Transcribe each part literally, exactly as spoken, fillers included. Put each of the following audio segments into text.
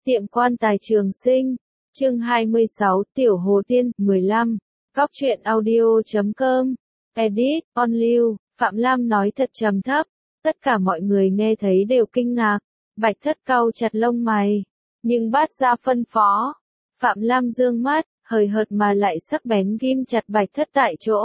Tiệm quan tài Trường Sinh, chương hai mươi sáu, Tiểu Hồ Tiên, mười lăm, Góc truyện audio chấm com, edit, on lưu, Phạm Lam nói thật trầm thấp, tất cả mọi người nghe thấy đều kinh ngạc, Bạch Thất cau chặt lông mày, nhưng Bát Gia phân phó, Phạm Lam dương mắt, hời hợt mà lại sắc bén ghim chặt Bạch Thất tại chỗ.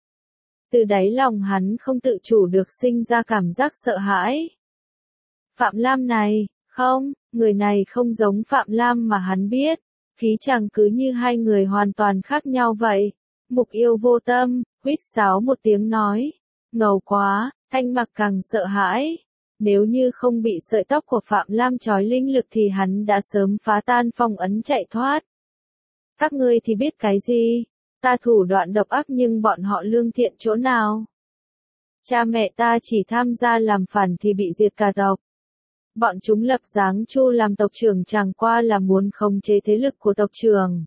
Từ đáy lòng hắn không tự chủ được sinh ra cảm giác sợ hãi. Phạm Lam này, không, người này không giống Phạm Lam mà hắn biết, khí chàng cứ như hai người hoàn toàn khác nhau vậy. Mục Yêu vô tâm, huýt sáo một tiếng nói, ngầu quá, Thanh Mặc càng sợ hãi. Nếu như không bị sợi tóc của Phạm Lam trói linh lực thì hắn đã sớm phá tan phong ấn chạy thoát. Các ngươi thì biết cái gì? Ta thủ đoạn độc ác nhưng bọn họ lương thiện chỗ nào? Cha mẹ ta chỉ tham gia làm phản thì bị diệt cả tộc. Bọn chúng lập Giáng Chu làm tộc trưởng chẳng qua là muốn khống chế thế lực của tộc trưởng.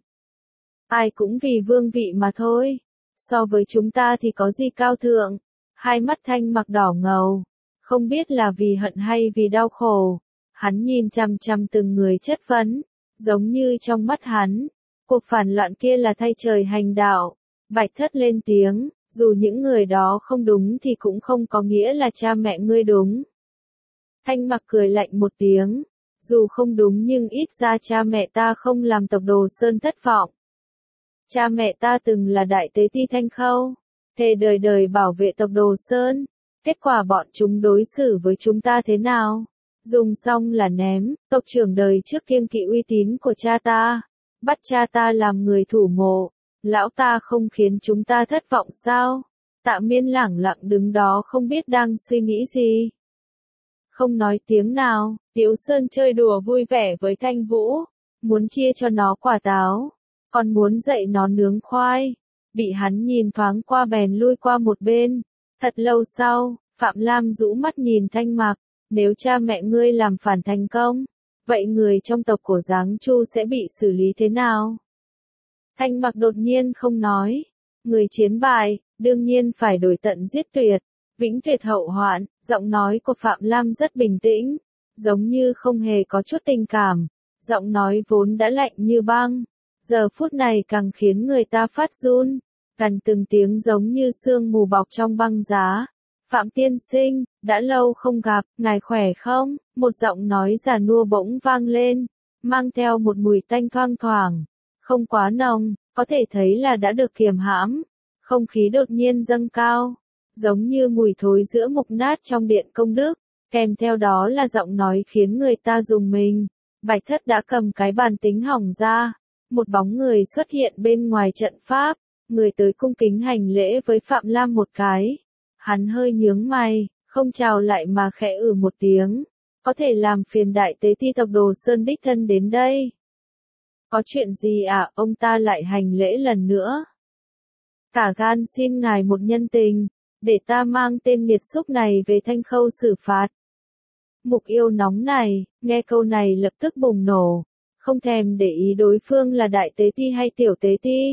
Ai cũng vì vương vị mà thôi. So với chúng ta thì có gì cao thượng? Hai mắt Thanh Mặc đỏ ngầu. Không biết là vì hận hay vì đau khổ. Hắn nhìn chằm chằm từng người chất vấn. Giống như trong mắt hắn. Cuộc phản loạn kia là thay trời hành đạo. Bạch Thất lên tiếng. Dù những người đó không đúng thì cũng không có nghĩa là cha mẹ ngươi đúng. Thanh Mặc cười lạnh một tiếng, dù không đúng nhưng ít ra cha mẹ ta không làm tộc Đồ Sơn thất vọng. Cha mẹ ta từng là đại tế ti Thanh Khâu, thề đời đời bảo vệ tộc Đồ Sơn, kết quả bọn chúng đối xử với chúng ta thế nào? Dùng xong là ném, tộc trưởng đời trước kiêng kỵ uy tín của cha ta, bắt cha ta làm người thủ mộ, lão ta không khiến chúng ta thất vọng sao? Tạ Miên lẳng lặng đứng đó không biết đang suy nghĩ gì. Không nói tiếng nào, Tiếu Sơn chơi đùa vui vẻ với Thanh Vũ, muốn chia cho nó quả táo, còn muốn dạy nó nướng khoai, bị hắn nhìn thoáng qua bèn lui qua một bên. Thật lâu sau, Phạm Lam rũ mắt nhìn Thanh Mặc, nếu cha mẹ ngươi làm phản thành công, vậy người trong tộc của Giáng Chu sẽ bị xử lý thế nào? Thanh Mặc đột nhiên không nói, người chiến bại, đương nhiên phải đổi tận giết tuyệt. Vĩnh tuyệt hậu hoạn, giọng nói của Phạm Lam rất bình tĩnh, giống như không hề có chút tình cảm, giọng nói vốn đã lạnh như băng, giờ phút này càng khiến người ta phát run, gần từng tiếng giống như sương mù bọc trong băng giá. Phạm tiên sinh, đã lâu không gặp, ngài khỏe không? Một giọng nói già nua bỗng vang lên, mang theo một mùi tanh thoang thoảng, không quá nồng, có thể thấy là đã được kiềm hãm, không khí đột nhiên dâng cao. Giống như mùi thối giữa mục nát trong điện công đức, kèm theo đó là giọng nói khiến người ta rùng mình. Bạch Thất đã cầm cái bàn tính hỏng ra, một bóng người xuất hiện bên ngoài trận pháp, người tới cung kính hành lễ với Phạm Lam một cái. Hắn hơi nhướng mày, không chào lại mà khẽ ử một tiếng, có thể làm phiền đại tế ti tộc Đồ Sơn đích thân đến đây. Có chuyện gì à? Ông ta lại hành lễ lần nữa. Cả gan xin ngài một nhân tình, để ta mang tên nghiệt xúc này về Thanh Khâu xử phạt. Mục Yêu nóng này, nghe câu này lập tức bùng nổ, không thèm để ý đối phương là đại tế ti hay tiểu tế ti.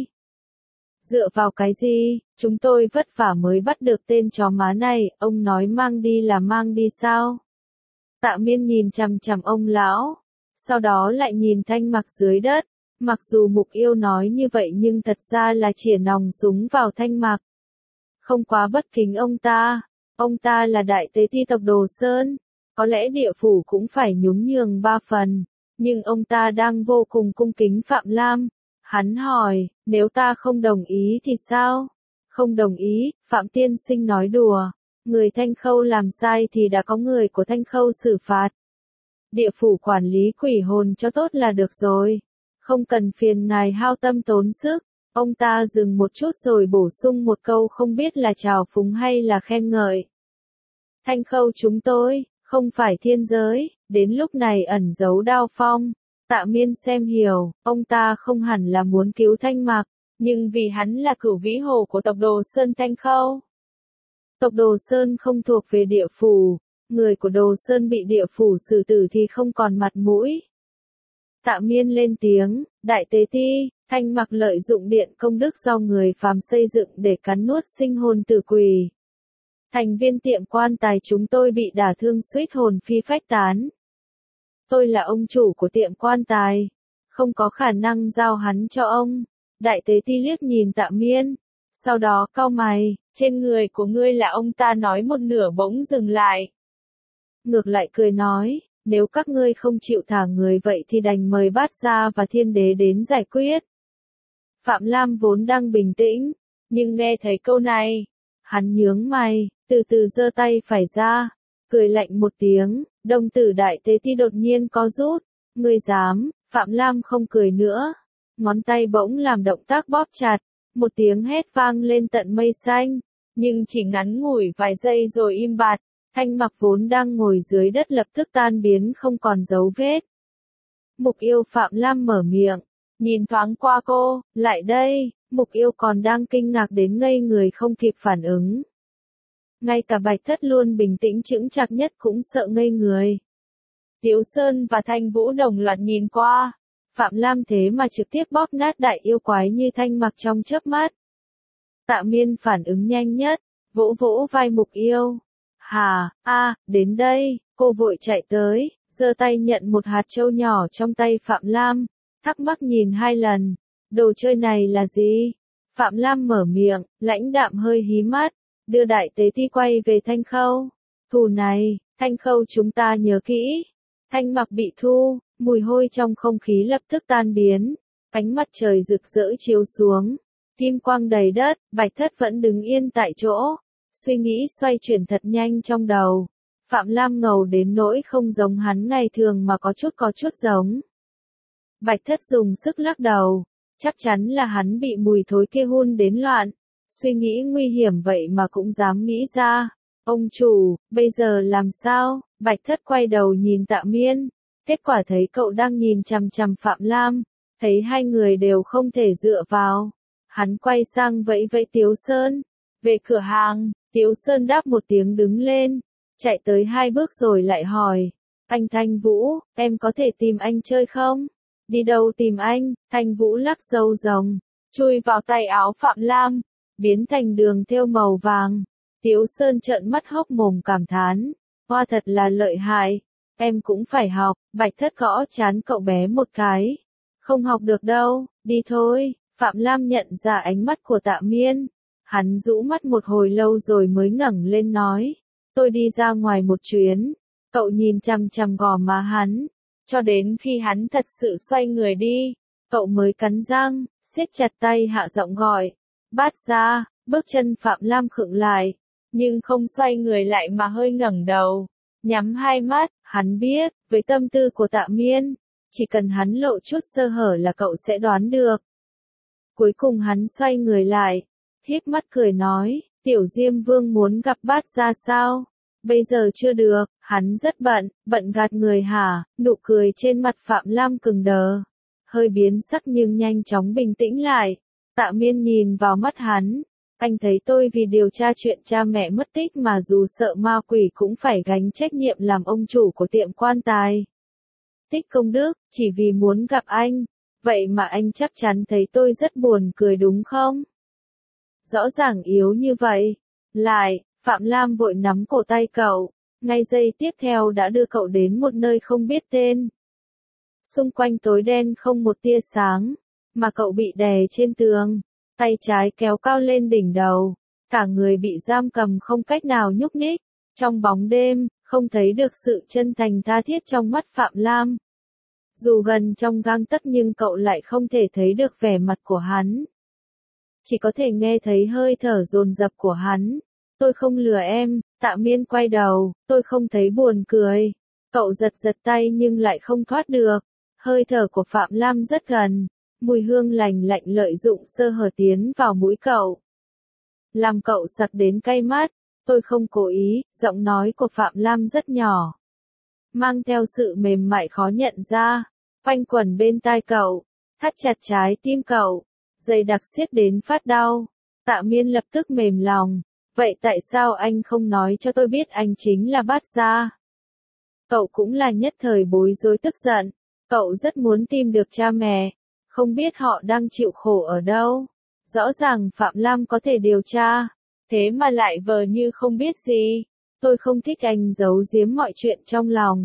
Dựa vào cái gì, chúng tôi vất vả mới bắt được tên chó má này, ông nói mang đi là mang đi sao? Tạ Miên nhìn chằm chằm ông lão, sau đó lại nhìn Thanh Mặc dưới đất, mặc dù Mục Yêu nói như vậy nhưng thật ra là chĩa nòng súng vào Thanh Mặc. Không quá bất kính ông ta, ông ta là đại tế ti tộc Đồ Sơn, có lẽ địa phủ cũng phải nhún nhường ba phần, nhưng ông ta đang vô cùng cung kính Phạm Lam. Hắn hỏi, nếu ta không đồng ý thì sao? Không đồng ý, Phạm tiên sinh nói đùa, người Thanh Khâu làm sai thì đã có người của Thanh Khâu xử phạt. Địa phủ quản lý quỷ hồn cho tốt là được rồi, không cần phiền ngài hao tâm tốn sức. Ông ta dừng một chút rồi bổ sung một câu không biết là trào phúng hay là khen ngợi. Thanh Khâu chúng tôi, không phải thiên giới, đến lúc này ẩn giấu đao phong. Tạ Miên xem hiểu, ông ta không hẳn là muốn cứu Thanh Mặc, nhưng vì hắn là cửu vĩ hồ của tộc Đồ Sơn Thanh Khâu. Tộc Đồ Sơn không thuộc về địa phủ, người của Đồ Sơn bị địa phủ xử tử thì không còn mặt mũi. Tạ Miên lên tiếng, đại tế ti, Thanh Mặc lợi dụng điện công đức do người phàm xây dựng để cắn nuốt sinh hồn tử quỷ. Thành viên tiệm quan tài chúng tôi bị đả thương suýt hồn phi phách tán. Tôi là ông chủ của tiệm quan tài, không có khả năng giao hắn cho ông. Đại tế ti liếc nhìn Tạ Miên, sau đó cau mày, trên người của ngươi là ông ta nói một nửa bỗng dừng lại. Ngược lại cười nói, nếu các ngươi không chịu thả người vậy thì đành mời Bát Gia và Thiên Đế đến giải quyết. Phạm Lam vốn đang bình tĩnh, nhưng nghe thấy câu này, hắn nhướng mày, từ từ giơ tay phải ra, cười lạnh một tiếng, đồng tử đại tế ti đột nhiên co rút, ngươi dám, Phạm Lam không cười nữa, ngón tay bỗng làm động tác bóp chặt, một tiếng hét vang lên tận mây xanh, nhưng chỉ ngắn ngủi vài giây rồi im bặt, Thanh Mặc vốn đang ngồi dưới đất lập tức tan biến không còn dấu vết. Mục Yêu Phạm Lam mở miệng, nhìn thoáng qua cô, lại đây, Mục Yêu còn đang kinh ngạc đến ngây người không kịp phản ứng. Ngay cả Bạch Thất luôn bình tĩnh chững chạc nhất cũng sợ ngây người. Tiếu Sơn và Thanh Vũ đồng loạt nhìn qua, Phạm Lam thế mà trực tiếp bóp nát đại yêu quái như Thanh Mặc trong chớp mắt. Tạ Miên phản ứng nhanh nhất, vỗ vỗ vai Mục Yêu. Hà, a, đến đây, cô vội chạy tới, giơ tay nhận một hạt châu nhỏ trong tay Phạm Lam, thắc mắc nhìn hai lần, đồ chơi này là gì? Phạm Lam mở miệng, lãnh đạm hơi hí mắt, đưa đại tế ti quay về Thanh Khâu. Thù này, Thanh Khâu chúng ta nhớ kỹ. Thanh Mặc bị thu, mùi hôi trong không khí lập tức tan biến, ánh mặt trời rực rỡ chiếu xuống, kim quang đầy đất, Bạch Thất vẫn đứng yên tại chỗ, suy nghĩ xoay chuyển thật nhanh trong đầu. Phạm Lam ngầu đến nỗi không giống hắn ngày thường mà có chút có chút giống. Bạch Thất dùng sức lắc đầu, chắc chắn là hắn bị mùi thối kia hun đến loạn, suy nghĩ nguy hiểm vậy mà cũng dám nghĩ ra. Ông chủ, bây giờ làm sao? Bạch Thất quay đầu nhìn Tạ Miên, kết quả thấy cậu đang nhìn chằm chằm Phạm Lam, thấy hai người đều không thể dựa vào. Hắn quay sang vẫy vẫy Tiếu Sơn, về cửa hàng. Tiếu Sơn đáp một tiếng đứng lên, chạy tới hai bước rồi lại hỏi, anh Thanh Vũ, em có thể tìm anh chơi không? Đi đâu tìm anh? Thanh Vũ lắc râu rồng, chui vào tay áo Phạm Lam, biến thành đường thêu màu vàng. Tiếu Sơn trợn mắt hốc mồm cảm thán, hoa thật là lợi hại, em cũng phải học. Bạch Thất gõ chán cậu bé một cái, không học được đâu, đi thôi. Phạm Lam nhận ra ánh mắt của Tạ Miên, hắn rũ mắt một hồi lâu rồi mới ngẩng lên nói, tôi đi ra ngoài một chuyến. Cậu nhìn chằm chằm gò má hắn, cho đến khi hắn thật sự xoay người đi, cậu mới cắn răng, siết chặt tay hạ giọng gọi, Bát Gia. Bước chân Phạm Lam khựng lại, nhưng không xoay người lại mà hơi ngẩng đầu, nhắm hai mắt. Hắn biết, với tâm tư của Tạ Miên, chỉ cần hắn lộ chút sơ hở là cậu sẽ đoán được. Cuối cùng hắn xoay người lại, híp mắt cười nói, Tiểu Diêm Vương muốn gặp Bát Gia sao? Bây giờ chưa được, hắn rất bận, bận gạt người hả? Nụ cười trên mặt Phạm Lam cứng đờ, hơi biến sắc nhưng nhanh chóng bình tĩnh lại. Tạ Miên nhìn vào mắt hắn, anh thấy tôi vì điều tra chuyện cha mẹ mất tích mà dù sợ ma quỷ cũng phải gánh trách nhiệm làm ông chủ của tiệm quan tài. Tích công đức, chỉ vì muốn gặp anh, vậy mà anh chắc chắn thấy tôi rất buồn cười đúng không? Rõ ràng yếu như vậy. Lại, Phạm Lam vội nắm cổ tay cậu, ngay giây tiếp theo đã đưa cậu đến một nơi không biết tên. Xung quanh tối đen không một tia sáng, mà cậu bị đè trên tường, tay trái kéo cao lên đỉnh đầu, cả người bị giam cầm không cách nào nhúc nhích. Trong bóng đêm, không thấy được sự chân thành tha thiết trong mắt Phạm Lam. Dù gần trong gang tấc nhưng cậu lại không thể thấy được vẻ mặt của hắn. Chỉ có thể nghe thấy hơi thở dồn dập của hắn. Tôi không lừa em. Tạ Miên quay đầu, tôi không thấy buồn cười. Cậu giật giật tay nhưng lại không thoát được. Hơi thở của Phạm Lam rất gần, mùi hương lành lạnh lợi dụng sơ hở tiến vào mũi cậu, làm cậu sặc đến cay mắt. Tôi không cố ý. Giọng nói của Phạm Lam rất nhỏ, mang theo sự mềm mại khó nhận ra, quanh quẩn bên tai cậu, thắt chặt trái tim cậu, dày đặc siết đến phát đau. Tạ Miên lập tức mềm lòng, vậy tại sao anh không nói cho tôi biết anh chính là Bát Gia? Cậu cũng là nhất thời bối rối tức giận, cậu rất muốn tìm được cha mẹ, không biết họ đang chịu khổ ở đâu. Rõ ràng Phạm Lam có thể điều tra, thế mà lại vờ như không biết gì. Tôi không thích anh giấu giếm mọi chuyện trong lòng.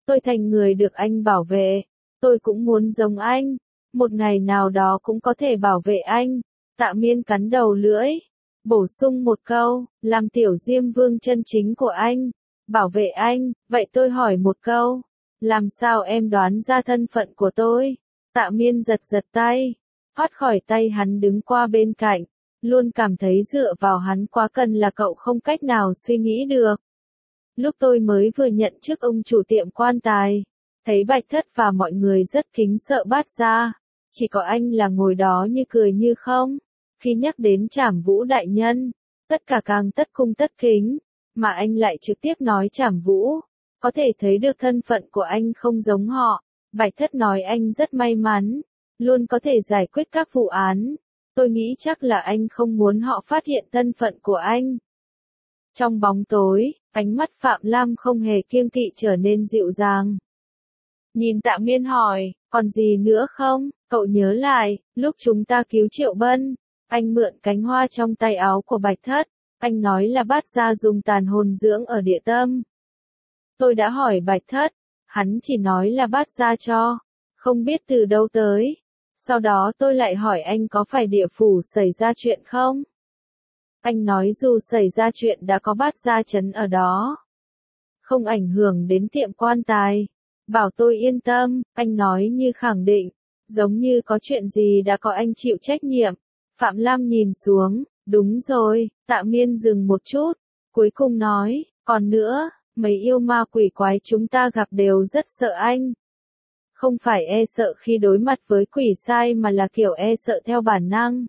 tôi thành người được anh bảo vệ. Tôi cũng muốn giống anh. Một ngày nào đó cũng có thể bảo vệ anh. Tạ Miên cắn đầu lưỡi. Bổ sung một câu, làm tiểu Diêm Vương chân chính của anh. Bảo vệ anh, vậy tôi hỏi một câu. Làm sao em đoán ra thân phận của tôi? Tạ Miên giật giật tay. Thoát khỏi tay hắn đứng qua bên cạnh. Luôn cảm thấy dựa vào hắn quá cần là cậu không cách nào suy nghĩ được. Lúc tôi mới vừa nhận chức ông chủ tiệm quan tài. Thấy Bạch Thất và mọi người rất kính sợ Bát Gia. Chỉ có anh là ngồi đó như cười như không. Khi nhắc đến Trảm Vũ đại nhân, tất cả càng tất cung tất kính, mà anh lại trực tiếp nói Trảm Vũ. Có thể thấy được thân phận của anh không giống họ. Bạch Thất nói anh rất may mắn, luôn có thể giải quyết các vụ án. Tôi nghĩ chắc là anh không muốn họ phát hiện thân phận của anh. Trong bóng tối, ánh mắt Phạm Lam không hề kiêng kỵ trở nên dịu dàng. Nhìn Tạ Miên hỏi, còn gì nữa không? Cậu nhớ lại, lúc chúng ta cứu Triệu Bân, anh mượn cánh hoa trong tay áo của Bạch Thất, anh nói là Bát Gia dùng tàn hồn dưỡng ở địa tâm. Tôi đã hỏi Bạch Thất, hắn chỉ nói là Bát Gia cho, không biết từ đâu tới. Sau đó tôi lại hỏi anh có phải địa phủ xảy ra chuyện không? Anh nói dù xảy ra chuyện đã có Bát Gia trấn ở đó. Không ảnh hưởng đến tiệm quan tài. Bảo tôi yên tâm, anh nói như khẳng định. Giống như có chuyện gì đã có anh chịu trách nhiệm. Phạm Lam nhìn xuống, đúng rồi, Tạ Miên dừng một chút. Cuối cùng nói, còn nữa, mấy yêu ma quỷ quái chúng ta gặp đều rất sợ anh. Không phải e sợ khi đối mặt với quỷ sai mà là kiểu e sợ theo bản năng.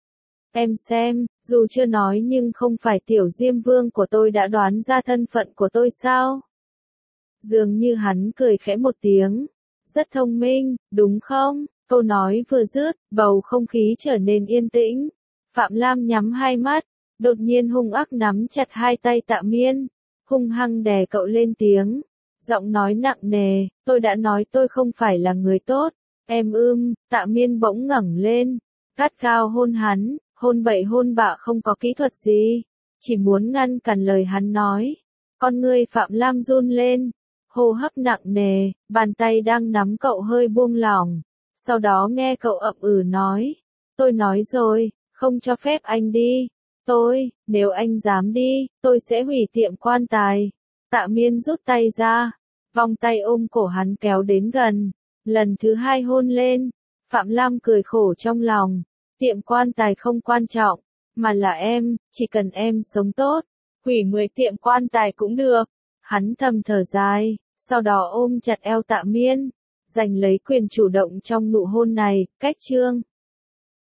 Em xem, dù chưa nói nhưng không phải tiểu Diêm Vương của tôi đã đoán ra thân phận của tôi sao? Dường như hắn cười khẽ một tiếng. Rất thông minh, đúng không? Câu nói vừa dứt, bầu không khí trở nên yên tĩnh. Phạm Lam nhắm hai mắt, đột nhiên hung ác nắm chặt hai tay Tạ Miên, hung hăng đè cậu lên tiếng. Giọng nói nặng nề, tôi đã nói tôi không phải là người tốt. Em ưm, Tạ Miên bỗng ngẩng lên, gắt gao hôn hắn, hôn bậy hôn bạ không có kỹ thuật gì, chỉ muốn ngăn cản lời hắn nói. Con ngươi Phạm Lam run lên, hô hấp nặng nề, bàn tay đang nắm cậu hơi buông lỏng. Sau đó nghe cậu ậm ừ nói, tôi nói rồi, không cho phép anh đi. Tôi, nếu anh dám đi, tôi sẽ hủy tiệm quan tài. Tạ Miên rút tay ra, vòng tay ôm cổ hắn kéo đến gần, lần thứ hai hôn lên. Phạm Lam cười khổ trong lòng, tiệm quan tài không quan trọng, mà là em, chỉ cần em sống tốt, hủy mười tiệm quan tài cũng được. Hắn thầm thở dài, sau đó ôm chặt eo Tạ Miên, giành lấy quyền chủ động trong nụ hôn này. Cách chương